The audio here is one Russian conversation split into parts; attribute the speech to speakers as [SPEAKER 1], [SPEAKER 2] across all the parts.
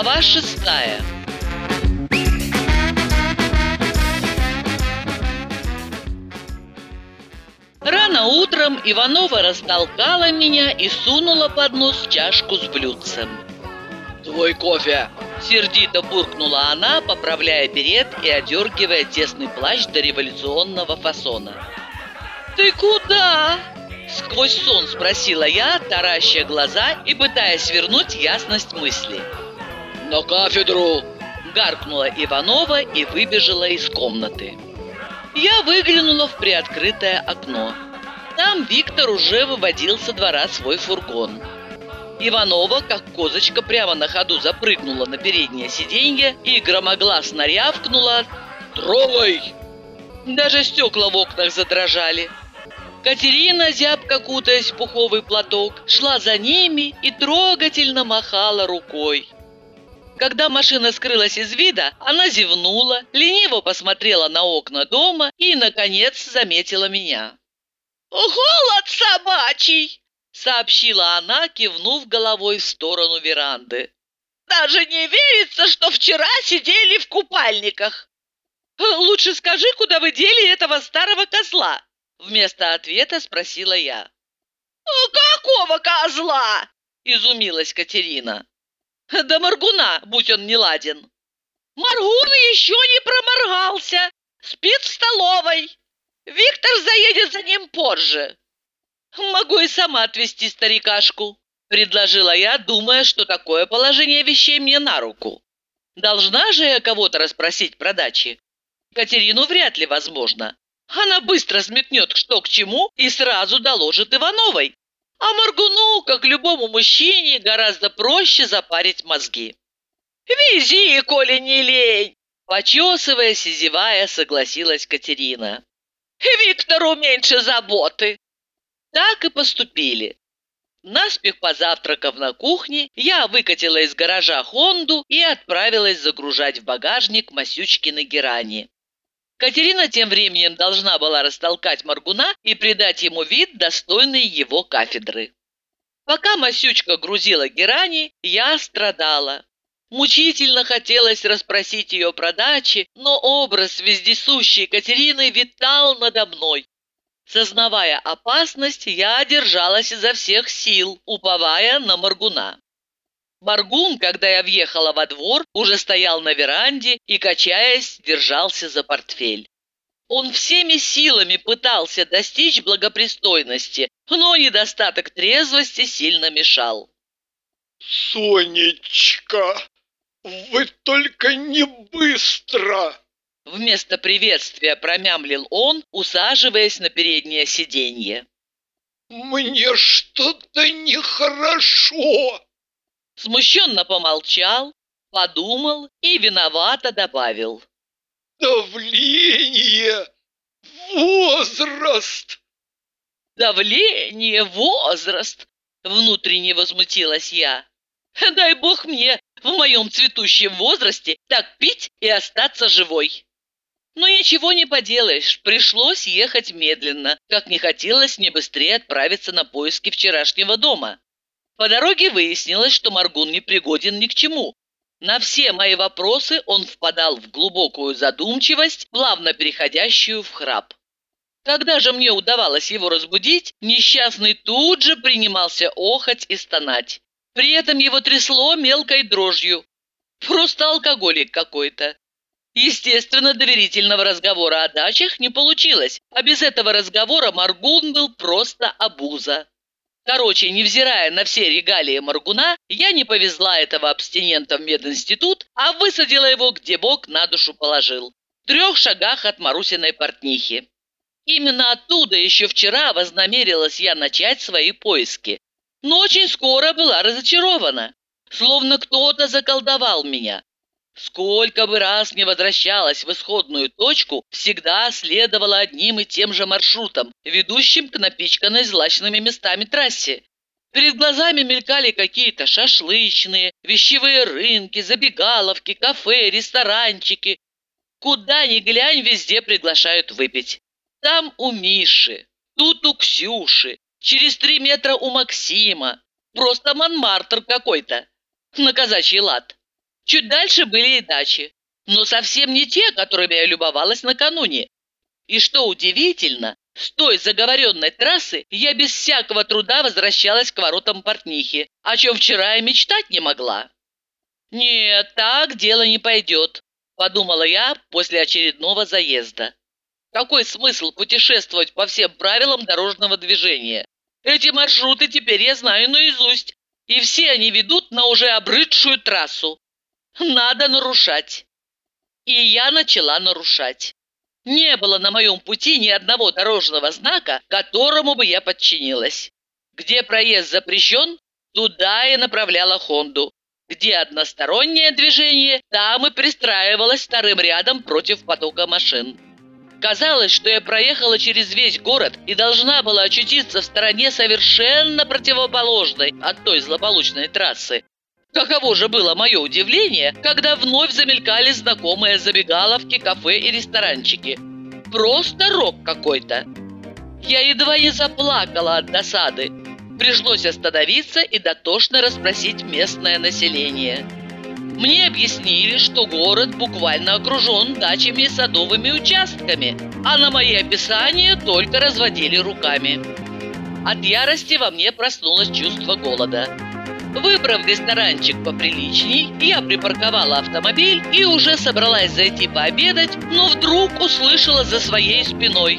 [SPEAKER 1] Глава 6. Рано утром Иванова растолкала меня и сунула под нос чашку с блюдцем.
[SPEAKER 2] «Твой кофе!»
[SPEAKER 1] — сердито буркнула она, поправляя берет и одергивая тесный плащ до революционного фасона. «Ты куда?» — сквозь сон спросила я, тараща глаза и пытаясь вернуть ясность мысли.
[SPEAKER 2] «На кафедру!»
[SPEAKER 1] — гаркнула Иванова и выбежала из комнаты. Я выглянула в приоткрытое окно. Там Виктор уже выводил со двора свой фургон. Иванова, как козочка, прямо на ходу запрыгнула на переднее сиденье и громогласно рявкнула:
[SPEAKER 2] «Трогай!»
[SPEAKER 1] Даже стекла в окнах задрожали. Катерина, зябко кутаясь в пуховый платок, шла за ними и трогательно махала рукой. Когда машина скрылась из вида, она зевнула, лениво посмотрела на окна дома и, наконец, заметила меня. «Голод собачий!» — сообщила она, кивнув головой в сторону веранды. «Даже не верится, что вчера сидели в купальниках!» «Лучше скажи, куда вы дели этого старого козла?» — вместо ответа спросила я. «Какого козла?» — изумилась Катерина. «Да Моргуна, будь он неладен». «Моргун еще не проморгался, спит в столовой. Виктор заедет за ним позже». «Могу и сама отвезти старикашку», — предложила я, думая, что такое положение вещей мне на руку. Должна же я кого-то расспросить про дачи. Катерину вряд ли возможно. Она быстро сметнет, что к чему, и сразу доложит Ивановой. А Моргуну, как любому мужчине, гораздо проще запарить мозги. «Вези, коли не лень!» Почесываясь и зевая, согласилась Катерина. «Виктору меньше заботы!» Так и поступили. Наспех позавтракав на кухне, я выкатила из гаража Хонду и отправилась загружать в багажник Масючкины герани. Катерина тем временем должна была растолкать Моргуна и придать ему вид, достойный его кафедры. Пока Масючка грузила герани, я страдала. Мучительно хотелось расспросить ее про дачи, но образ вездесущей Катерины витал надо мной. Сознавая опасность, я держалась изо всех сил, уповая на Моргуна. Моргун, когда я въехала во двор, уже стоял на веранде и, качаясь, держался за портфель. Он всеми силами пытался достичь благопристойности, но недостаток трезвости сильно мешал.
[SPEAKER 2] «Сонечка, вы только не быстро!»
[SPEAKER 1] Вместо приветствия промямлил он, усаживаясь на переднее сиденье.
[SPEAKER 2] «Мне что-то нехорошо!»
[SPEAKER 1] Смущенно помолчал, подумал и виновато добавил.
[SPEAKER 2] «Давление! Возраст!»
[SPEAKER 1] «Давление, возраст!» — внутренне возмутилась я. «Дай бог мне в моем цветущем возрасте так пить и остаться живой!» Но ничего не поделаешь, пришлось ехать медленно, как не хотелось мне быстрее отправиться на поиски вчерашнего дома. По дороге выяснилось, что Моргун не пригоден ни к чему. На все мои вопросы он впадал в глубокую задумчивость, плавно переходящую в храп. Когда же мне удавалось его разбудить, несчастный тут же принимался охать и стонать. При этом его трясло мелкой дрожью. Просто алкоголик какой-то. Естественно, доверительного разговора о дачах не получилось, а без этого разговора Моргун был просто обуза. Короче, невзирая на все регалии Моргуна, я не повезла этого абстинента в мединститут, а высадила его, где Бог на душу положил. В 3 шагах от Марусиной портнихи. Именно оттуда еще вчера вознамерилась я начать свои поиски. Но очень скоро была разочарована. Словно кто-то заколдовал меня. Сколько бы раз не возвращалась в исходную точку, всегда следовала одним и тем же маршрутом, ведущим к напичканной злачными местами трассе. Перед глазами мелькали какие-то шашлычные, вещевые рынки, забегаловки, кафе, ресторанчики. Куда ни глянь, везде приглашают выпить. Там у Миши, тут у Ксюши, через 3 метра у Максима. Просто Монмартр какой-то. На казачий лад. Чуть дальше были и дачи, но совсем не те, которыми я любовалась накануне. И что удивительно, с той заговоренной трассы я без всякого труда возвращалась к воротам портнихи, о чем вчера я мечтать не могла. «Нет, так дело не пойдет», – подумала я после очередного заезда. «Какой смысл путешествовать по всем правилам дорожного движения? Эти маршруты теперь я знаю наизусть, и все они ведут на уже обрыдшую трассу. Надо нарушать». И я начала нарушать. Не было на моем пути ни одного дорожного знака, которому бы я подчинилась. Где проезд запрещен, туда я направляла Хонду. Где одностороннее движение, там и пристраивалась вторым рядом против потока машин. Казалось, что я проехала через весь город и должна была очутиться в стороне совершенно противоположной от той злополучной трассы. Каково же было мое удивление, когда вновь замелькали знакомые забегаловки, кафе и ресторанчики. Просто рок какой-то. Я едва не заплакала от досады. Пришлось остановиться и дотошно расспросить местное население. Мне объяснили, что город буквально окружен дачами и садовыми участками, а на мои описания только разводили руками. От ярости во мне проснулось чувство голода. Выбрав ресторанчик поприличней, я припарковала автомобиль и уже собралась зайти пообедать, но вдруг услышала за своей спиной: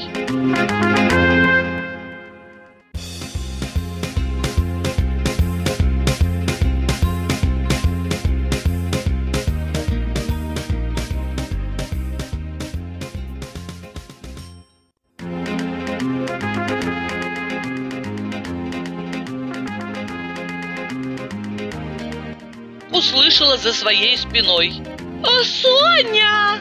[SPEAKER 1] «Соня!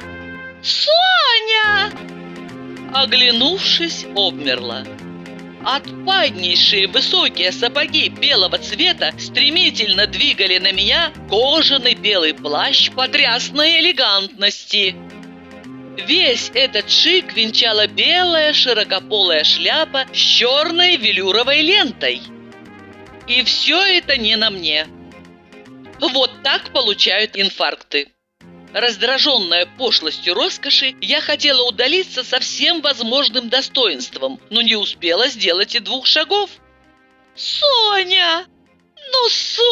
[SPEAKER 1] Соня!» Оглянувшись, обмерла. Отпаднейшие высокие сапоги белого цвета стремительно двигали на меня кожаный белый плащ потрясной элегантности. Весь этот шик венчала белая широкополая шляпа с черной велюровой лентой. И все это не на мне. Вот так получают инфаркты. Раздраженная пошлостью роскоши, я хотела удалиться со всем возможным достоинством, но не успела сделать и 2 шагов. «Соня! Ну,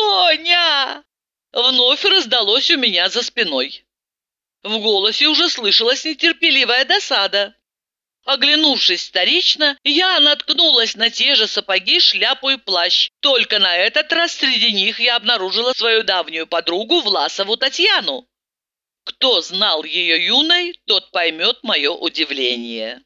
[SPEAKER 1] Соня!» Вновь раздалось у меня за спиной. В голосе уже слышалась нетерпеливая досада. Оглянувшись вторично, я наткнулась на те же сапоги, шляпу и плащ. Только на этот раз среди них я обнаружила свою давнюю подругу Власову Татьяну. Кто знал ее юной, тот поймет мое удивление.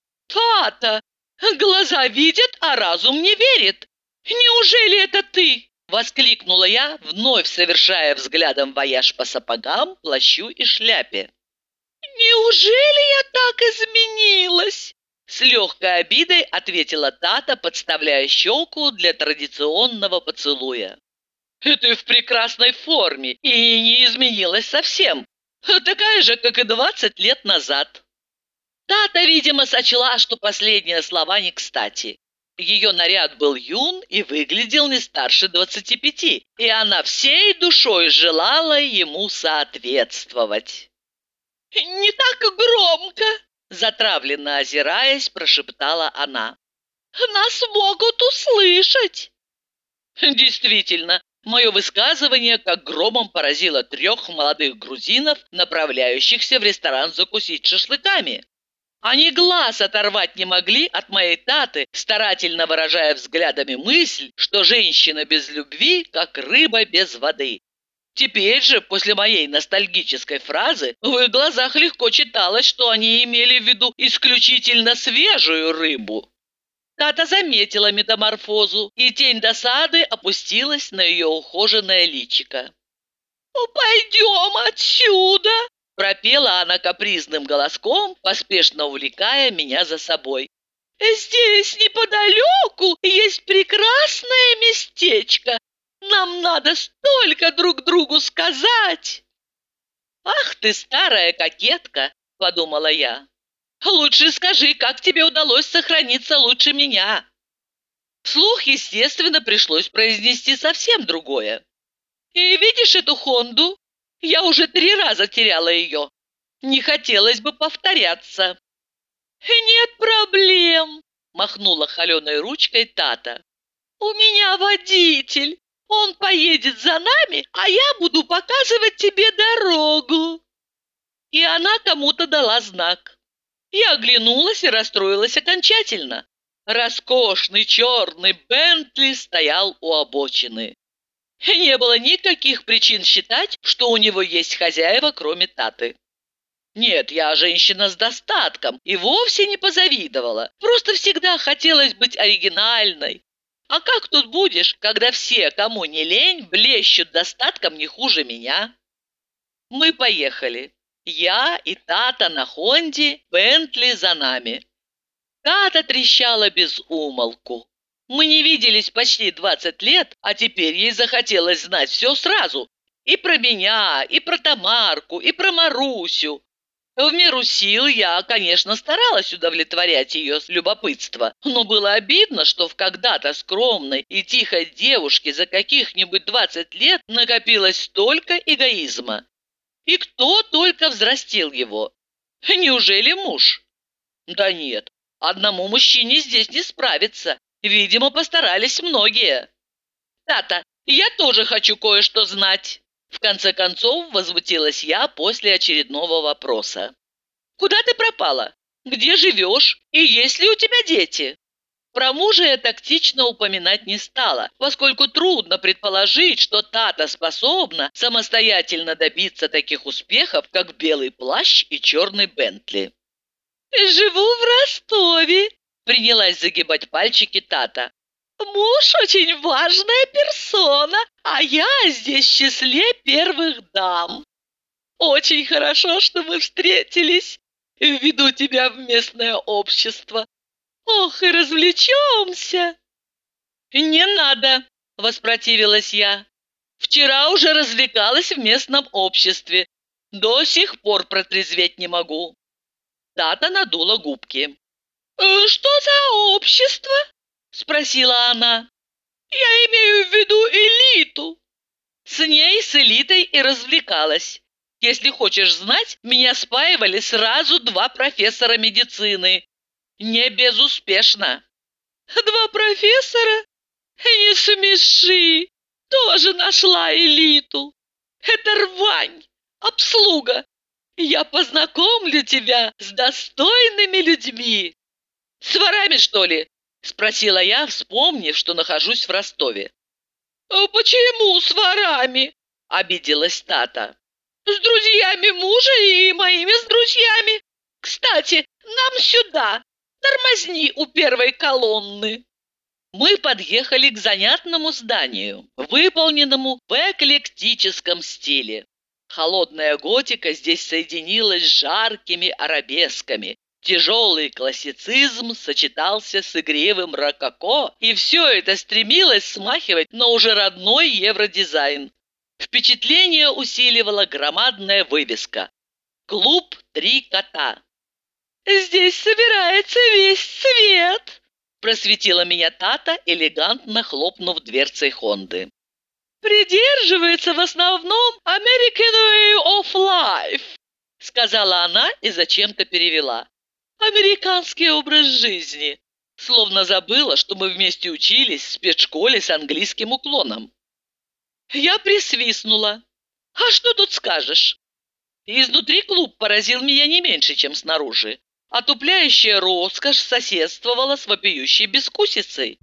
[SPEAKER 1] «Тата, глаза видят, а разум не верит. Неужели это ты?» – воскликнула я, вновь совершая взглядом вояж по сапогам, плащу и шляпе. «Неужели я так изменилась?» С легкой обидой ответила Тата, подставляя щеку для традиционного поцелуя. «Ты в прекрасной форме и не изменилась совсем. Такая же, как и 20 лет назад». Тата, видимо, сочла, что последние слова не кстати. Ее наряд был юн и выглядел не старше 25, и она всей душой желала ему соответствовать. «Не так громко!» – затравленно озираясь, прошептала она. «Нас могут услышать!» Действительно, мое высказывание как громом поразило 3 молодых грузинов, направляющихся в ресторан закусить шашлыками. Они глаз оторвать не могли от моей Таты, старательно выражая взглядами мысль, что женщина без любви, как рыба без воды. Теперь же, после моей ностальгической фразы, в их глазах легко читалось, что они имели в виду исключительно свежую рыбу. Тата заметила метаморфозу, и тень досады опустилась на ее ухоженное личико. «Пойдем отсюда!» – пропела она капризным голоском, поспешно увлекая меня за собой. «Здесь неподалеку есть прекрасное местечко. Нам надо столько друг другу сказать!» «Ах ты, старая кокетка!» – подумала я. «Лучше скажи, как тебе удалось сохраниться лучше меня?» Вслух, естественно, пришлось произнести совсем другое. «И видишь эту Хонду? Я уже 3 раза теряла ее. Не хотелось бы повторяться». «Нет проблем», – махнула холеной ручкой Тата. «У меня водитель. Он поедет за нами, а я буду показывать тебе дорогу». И она кому-то дала знак. Я оглянулась и расстроилась окончательно. Роскошный черный Бентли стоял у обочины. Не было никаких причин считать, что у него есть хозяева, кроме Таты. Нет, я женщина с достатком и вовсе не позавидовала. Просто всегда хотелось быть оригинальной. А как тут будешь, когда все, кому не лень, блещут достатком не хуже меня? Мы поехали. Я и Тата на Хонде, Бентли за нами. Тата трещала без умолку. Мы не виделись почти 20 лет, а теперь ей захотелось знать все сразу. И про меня, и про Тамарку, и про Марусю. В меру сил я, конечно, старалась удовлетворять ее любопытство, но было обидно, что в когда-то скромной и тихой девушке за каких-нибудь 20 лет накопилось столько эгоизма. И кто только взрастил его? Неужели муж? Да нет, одному мужчине здесь не справиться. Видимо, постарались многие. Тата, я тоже хочу кое-что знать. В конце концов, возмутилась я после очередного вопроса. Куда ты пропала? Где живешь? И есть ли у тебя дети? Про мужа я тактично упоминать не стала, поскольку трудно предположить, что Тата способна самостоятельно добиться таких успехов, как белый плащ и черный Бентли. «Живу в Ростове», – принялась загибать пальчики Тата. «Муж очень важная персона, а я здесь в числе первых дам. Очень хорошо, что мы встретились. Введу тебя в местное общество. Ох, и развлечемся!» «Не надо!» – воспротивилась я. «Вчера уже развлекалась в местном обществе. До сих пор протрезветь не могу». Тата надула губки. «Что за общество?» – спросила она. «Я имею в виду элиту». С ней, с элитой и развлекалась. Если хочешь знать, меня спаивали сразу 2 профессора медицины. Не безуспешно. 2 профессора? Не смеши. Тоже нашла элиту. Это рвань, обслуга. Я познакомлю тебя с достойными людьми. С ворами, что ли? Спросила я, вспомнив, что нахожусь в Ростове. Почему с ворами? Обиделась Тата. С друзьями мужа и моими с друзьями. Кстати, нам сюда. Тормозни у первой колонны. Мы подъехали к занятному зданию, выполненному в эклектическом стиле. Холодная готика здесь соединилась с жаркими арабесками. Тяжелый классицизм сочетался с игривым рококо, и все это стремилось смахивать на уже родной евродизайн. Впечатление усиливала громадная вывеска «Клуб Три кота». «Здесь собирается весь свет», – просветила меня Тата, элегантно хлопнув дверцей Хонды. «Придерживается в основном American Way of Life», – сказала она и зачем-то перевела. «Американский образ жизни», словно забыла, что мы вместе учились в спецшколе с английским уклоном. Я присвистнула. «А что тут скажешь?» Изнутри клуб поразил меня не меньше, чем снаружи. Отупляющая роскошь соседствовала с вопиющей бескусицей.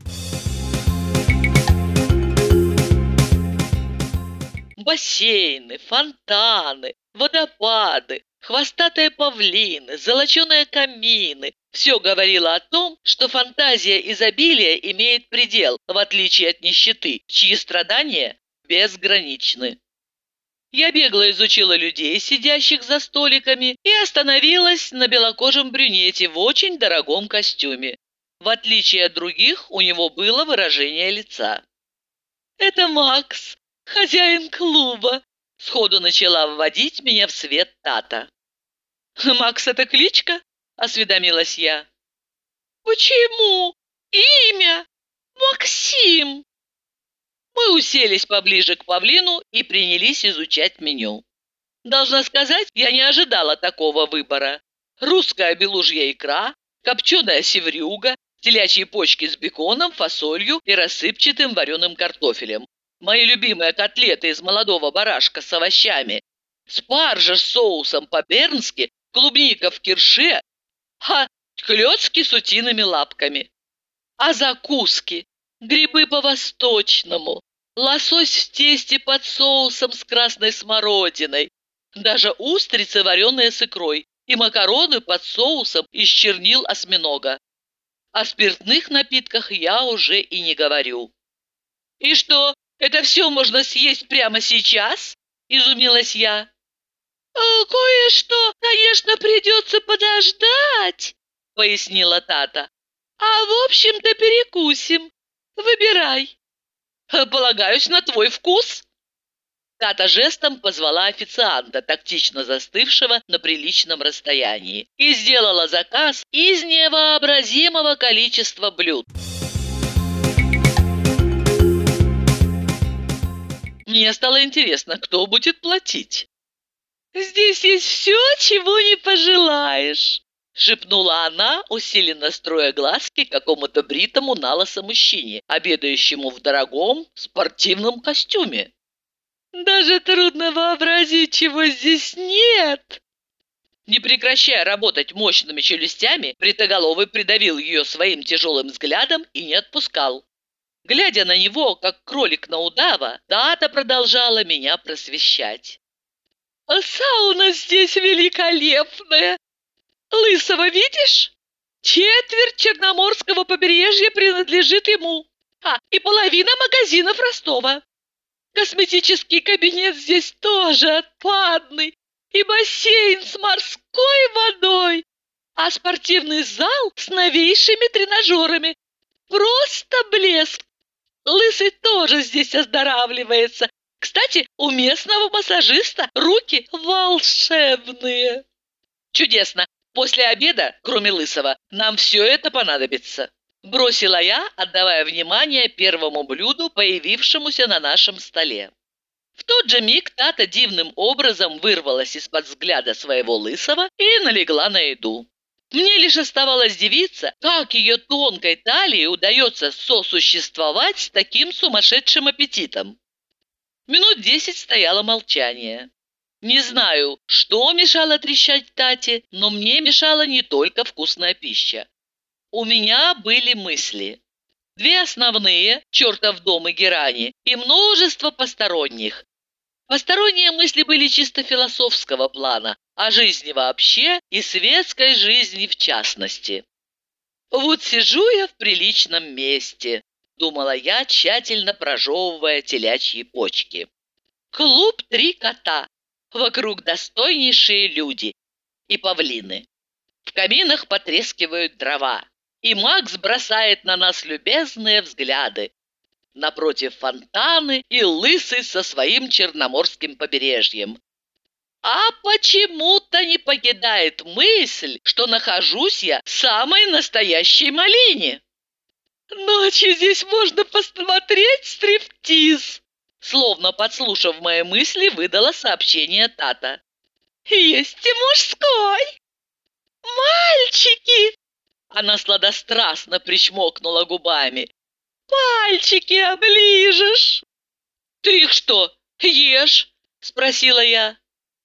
[SPEAKER 1] Бассейны, фонтаны, водопады, хвостатые павлины, золоченые камины – все говорило о том, что фантазия изобилия имеет предел, в отличие от нищеты, чьи страдания безграничны. Я бегло изучила людей, сидящих за столиками, и остановилась на белокожем брюнете в очень дорогом костюме. В отличие от других, у него было выражение лица. «Это Макс, хозяин клуба», – сходу начала вводить меня в свет Тата. «Макс – это кличка?» – осведомилась я. «Почему? Имя? Максим!» Мы уселись поближе к павлину и принялись изучать меню. Должна сказать, я не ожидала такого выбора. Русская белужья икра, копченая севрюга, телячьи почки с беконом, фасолью и рассыпчатым вареным картофелем. Мои любимые котлеты из молодого барашка с овощами, спаржа с соусом по-бернски, клубника в кирше, клёцки с утиными лапками. А закуски? Грибы по-восточному, лосось в тесте под соусом с красной смородиной, даже устрицы, вареные с икрой, и макароны под соусом из чернил осьминога. О спиртных напитках я уже и не говорю. «И что, это все можно съесть прямо сейчас?» – изумилась я. «Кое-что, конечно, придется подождать», – пояснила Тата. «А в общем-то перекусим. Выбирай». «Полагаюсь на твой вкус». Тата жестом позвала официанта, тактично застывшего на приличном расстоянии, и сделала заказ из невообразимого количества блюд. Мне стало интересно, кто будет платить. «Здесь есть все, чего не пожелаешь», – шепнула она, усиленно строя глазки какому-то бритому налысо мужчине, обедающему в дорогом спортивном костюме. «Даже трудно вообразить, чего здесь нет». Не прекращая работать мощными челюстями, бритоголовый придавил ее своим тяжелым взглядом и не отпускал. Глядя на него, как кролик на удава, Тата продолжала меня просвещать. «Сауна здесь великолепная. Лысого видишь? Четверть Черноморского побережья принадлежит ему, и половина магазинов Ростова. Косметический кабинет здесь тоже отпадный, и бассейн с морской водой, а спортивный зал с новейшими тренажерами. Просто блеск. Лысый тоже здесь оздоравливается. Кстати, у местного массажиста руки волшебные». «Чудесно. После обеда, кроме Лысого, нам все это понадобится», – бросила я, отдавая внимание первому блюду, появившемуся на нашем столе. В тот же миг Тата дивным образом вырвалась из-под взгляда своего Лысого и налегла на еду. Мне лишь оставалось дивиться, как ее тонкой талии удается сосуществовать с таким сумасшедшим аппетитом. Минут 10 стояло молчание. Не знаю, что мешало трещать Тате, но мне мешала не только вкусная пища. У меня были мысли. 2 основные – чертов дом и герани, и множество посторонних. Посторонние мысли были чисто философского плана, о жизни вообще и светской жизни в частности. «Вот сижу я в приличном месте», – думала я, тщательно прожевывая телячьи почки. «Клуб 3 кота. Вокруг достойнейшие люди и павлины. В каминах потрескивают дрова, и Макс бросает на нас любезные взгляды. Напротив фонтаны и Лысый со своим черноморским побережьем. А почему-то не покидает мысль, что нахожусь я в самой настоящей малине. Ночью здесь можно посмотреть стриптиз», – словно подслушав мои мысли, выдала сообщение Тата. «Есть и мужской. Мальчики!» Она сладострастно причмокнула губами. «Пальчики оближешь». «Ты их что, ешь?» – спросила я.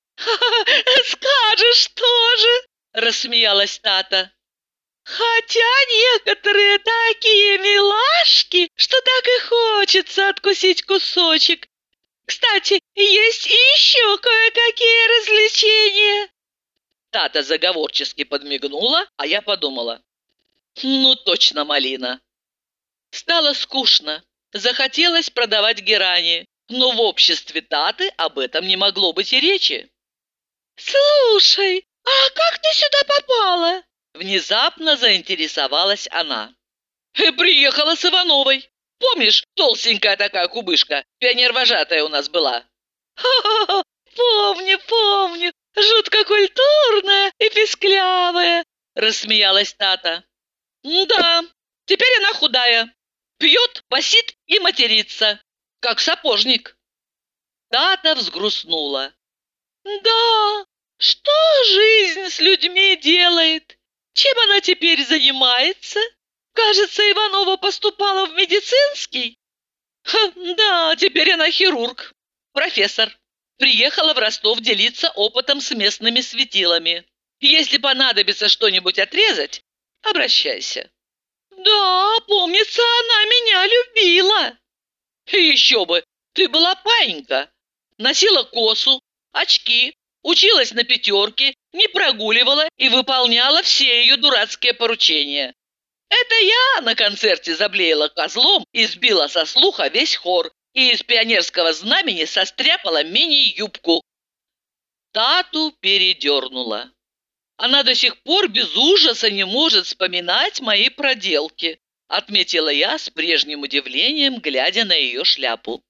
[SPEAKER 1] «Скажешь тоже», – рассмеялась Тата. «Хотя некоторые такие милашки, что так и хочется откусить кусочек. Кстати, есть и еще кое-какие развлечения». Тата заговорчески подмигнула, а я подумала. Ну, точно малина. Стало скучно. Захотелось продавать герани, но в обществе Таты об этом не могло быть и речи. «Слушай, а как ты сюда попала?» Внезапно заинтересовалась она. «Приехала с Ивановой. Помнишь, толстенькая такая кубышка, пионер-вожатая у нас была?» «Ха-ха-ха, помню, жутко культурная и писклявая», рассмеялась Тата. «Да, теперь она худая. Пьет, басит и матерится, как сапожник». Тата взгрустнула. Да, что жизнь с людьми делает? Чем она теперь занимается? Кажется, Иванова поступала в медицинский. Да, теперь она хирург, профессор. Приехала в Ростов делиться опытом с местными светилами. Если понадобится что-нибудь отрезать, обращайся. Да, помнится, она меня любила. Еще бы, ты была паинька. Носила косу, очки, училась на пятерке, не прогуливала и выполняла все ее дурацкие поручения. Это я на концерте заблеяла козлом и сбила со слуха весь хор и из пионерского знамени состряпала мини-юбку. Тату передернула. Она до сих пор без ужаса не может вспоминать мои проделки, отметила я с прежним удивлением, глядя на ее шляпу.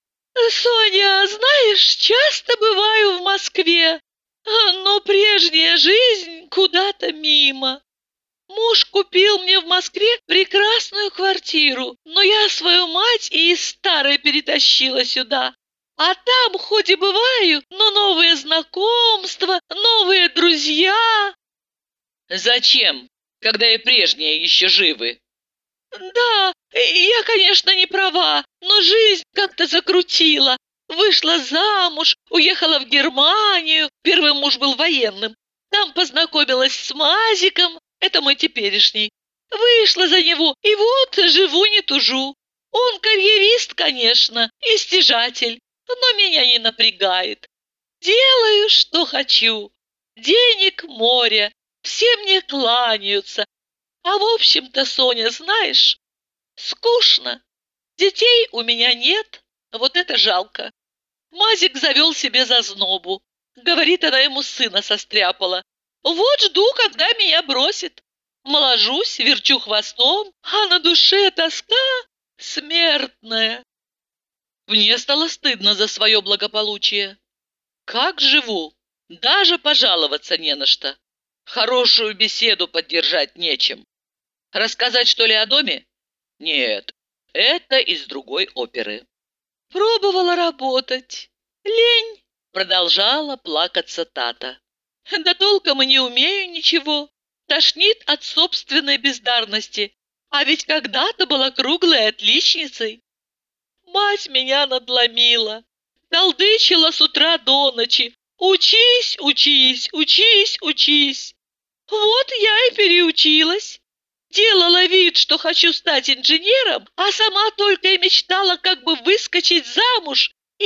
[SPEAKER 1] Соня, знаешь, часто бываю в Москве, но прежняя жизнь куда-то мимо. Муж купил мне в Москве прекрасную квартиру, но я свою мать и из старой перетащила сюда. А там хоть и бываю, но новые знакомства, новые друзья. Зачем, когда и прежние еще живы? Да, я, конечно, не права, но жизнь как-то закрутила. Вышла замуж, уехала в Германию, первый муж был военным. Там познакомилась с Мазиком, это мой теперешний. Вышла за него, и вот живу не тужу. Он карьерист, конечно, и стяжатель, но меня не напрягает. Делаю, что хочу. Денег море, все мне кланяются. А в общем-то, Соня, знаешь, скучно. Детей у меня нет, вот это жалко. Мазик завел себе зазнобу. Говорит, она ему сына состряпала. Вот жду, когда меня бросит. Моложусь, верчу хвостом, а на душе тоска смертная. Мне стало стыдно за свое благополучие. Как живу? Даже пожаловаться не на что. Хорошую беседу поддержать нечем. Рассказать, что ли, о доме? Нет, это из другой оперы. Пробовала работать. Лень. Продолжала плакаться Тата. Да толком и не умею ничего. Тошнит от собственной бездарности. А ведь когда-то была круглой отличницей. Мать меня надломила. Толдычила с утра до ночи. Учись, учись, учись, учись. Вот я и переучилась. Делала вид, что хочу стать инженером, а сама только и мечтала как бы выскочить замуж и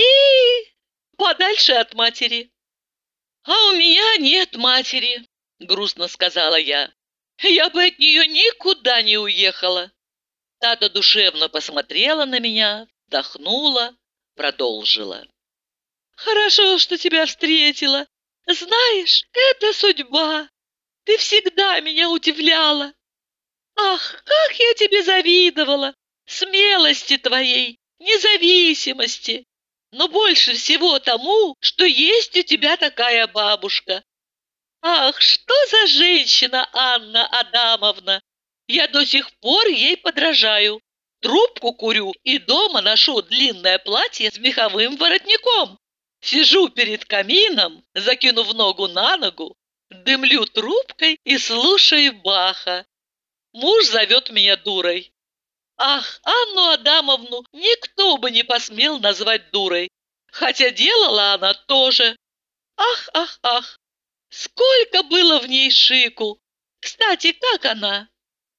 [SPEAKER 1] подальше от матери. А у меня нет матери, грустно сказала я. Я бы от нее никуда не уехала. Тата душевно посмотрела на меня, вздохнула, продолжила. Хорошо, что тебя встретила. Знаешь, это судьба. Ты всегда меня удивляла. Ах, как я тебе завидовала! Смелости твоей, независимости, но больше всего тому, что есть у тебя такая бабушка. Ах, что за женщина Анна Адамовна! Я до сих пор ей подражаю. Трубку курю и дома ношу длинное платье с меховым воротником. Сижу перед камином, закинув ногу на ногу, дымлю трубкой и слушаю Баха. Муж зовет меня дурой. Ах, Анну Адамовну никто бы не посмел назвать дурой, хотя делала она тоже. Ах, ах, ах, сколько было в ней шику. Кстати, как она?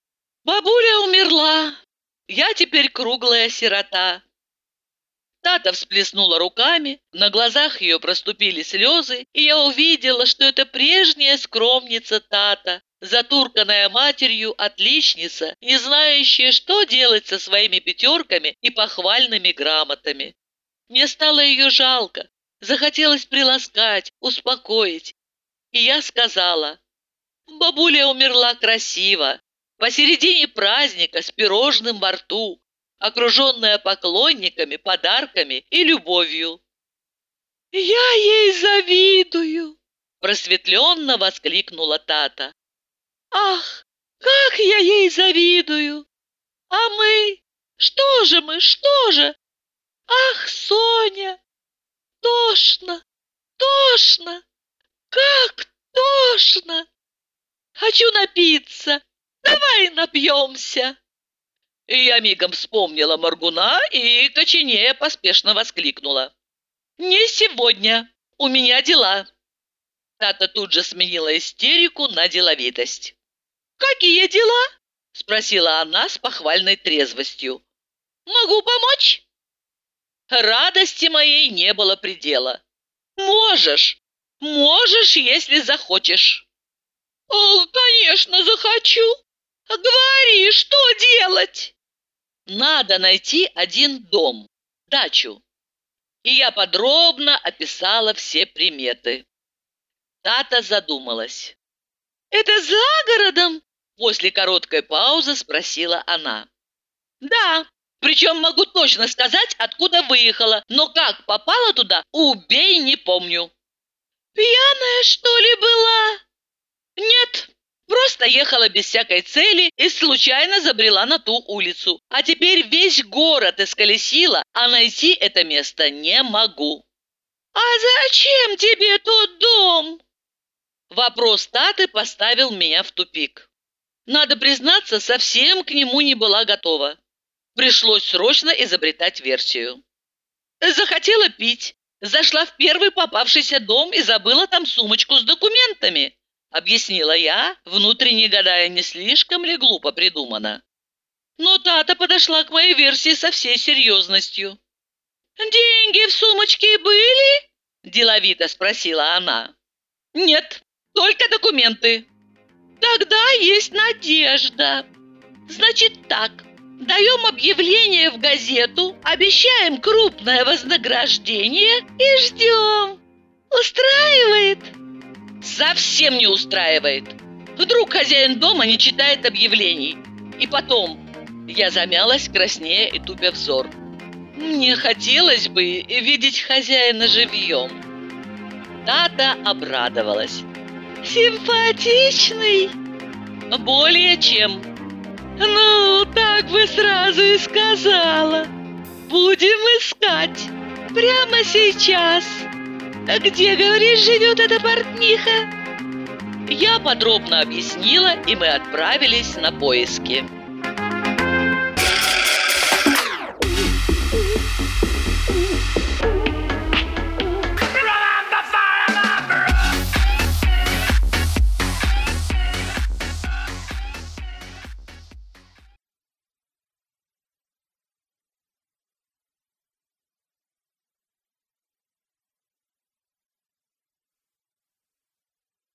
[SPEAKER 1] Бабуля умерла, я теперь круглая сирота. Тата всплеснула руками, на глазах ее проступили слезы, и я увидела, что это прежняя скромница Тата, затурканная матерью отличница, не знающая, что делать со своими пятерками и похвальными грамотами. Мне стало ее жалко, захотелось приласкать, успокоить. И я сказала, бабуля умерла красиво, посередине праздника с пирожным во рту, окруженная поклонниками, подарками и любовью. «Я ей завидую!» – просветленно воскликнула Тата. «Ах, как я ей завидую! А мы? Что же мы, что же? Ах, Соня! Тошно, тошно! Как тошно! Хочу напиться! Давай напьемся!» И я мигом вспомнила Моргуна и, коченея, поспешно воскликнула: «Не сегодня! У меня дела!» Тата тут же сменила истерику на деловитость. «Какие дела?» – спросила она с похвальной трезвостью. «Могу помочь?» Радости моей не было предела. «Можешь! Можешь, если захочешь!» «О, конечно, захочу! Говори, что делать?» «Надо найти один дом, дачу». И я подробно описала все приметы. Тата задумалась. «Это за городом?» После короткой паузы спросила она. «Да, причем могу точно сказать, откуда выехала, но как попала туда, убей, не помню». «Пьяная, что ли, была?» «Нет, просто ехала без всякой цели и случайно забрела на ту улицу. А теперь весь город исколесила, а найти это место не могу». «А зачем тебе тот дом?» Вопрос Таты поставил меня в тупик. Надо признаться, совсем к нему не была готова. Пришлось срочно изобретать версию. Захотела пить, зашла в первый попавшийся дом и забыла там сумочку с документами, объяснила я, внутренне гадая, не слишком ли глупо придумано. Но Тата подошла к моей версии со всей серьезностью. «Деньги в сумочке были?» – деловито спросила она. «Нет, только документы». «Тогда есть надежда. Значит так, даем объявление в газету, обещаем крупное вознаграждение и ждем. Устраивает?» «Совсем не устраивает. Вдруг хозяин дома не читает объявлений. И потом...» Я замялась, краснея и тупя взор. «Мне хотелось бы видеть хозяина живьем». Тата обрадовалась. «Симпатичный?» «Более чем». «Ну, так бы сразу и сказала. Будем искать. Прямо сейчас. Где, говоришь, живет эта портниха?» Я подробно объяснила, и мы отправились на поиски.